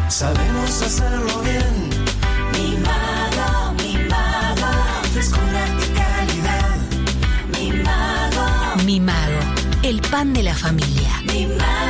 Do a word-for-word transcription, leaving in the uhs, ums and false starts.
sabemos hacerlo bien. Mimado, mimado, frescura y calidad. Mimado, Mimado, el pan de la familia. mimado.